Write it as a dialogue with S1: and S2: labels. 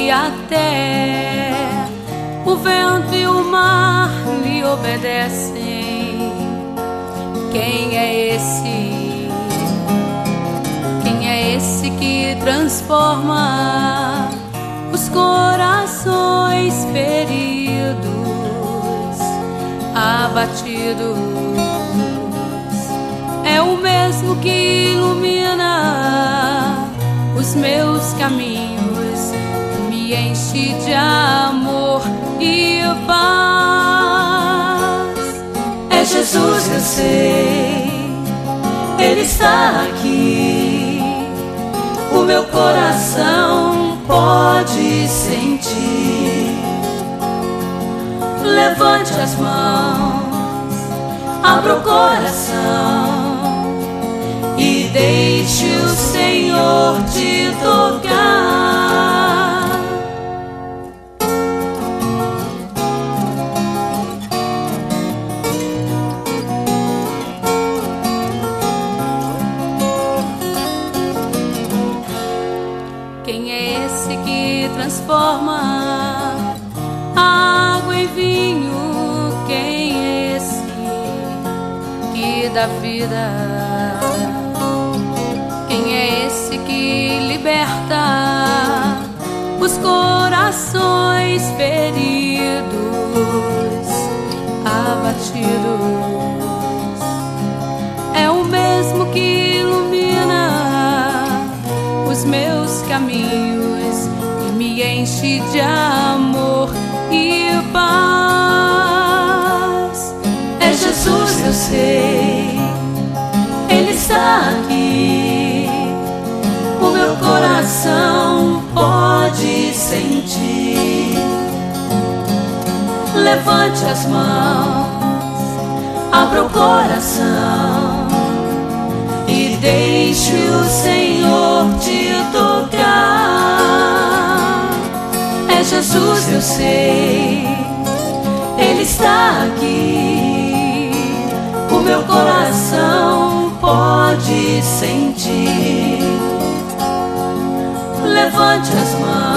S1: e até o vento e o mar lhe obedecem. Quem é esse? Quem é esse que transforma os corações feridos, abatidos? É o mesmo que ilumina os meus caminhos, me enche de amor e paz. É Jesus, eu sei, Ele está aqui. O meu coração pode sentir. Levante as mãos, abra o coração e deixe o Senhor te tocar. Quem é esse que transforma água em vinho? Quem é esse que dá vida? Quem é esse que liberta os corações feridos, abatidos? É o mesmo que ilumina os meus caminhos e me enche de amor e paz. É Jesus, eu sei, Ele está aqui. O meu coração pode sentir. Levante as mãos, abra o coração e deixe o Senhor te tocar. É Jesus, eu sei, Ele está aqui. O meu coração pode sentir. Levante as mãos,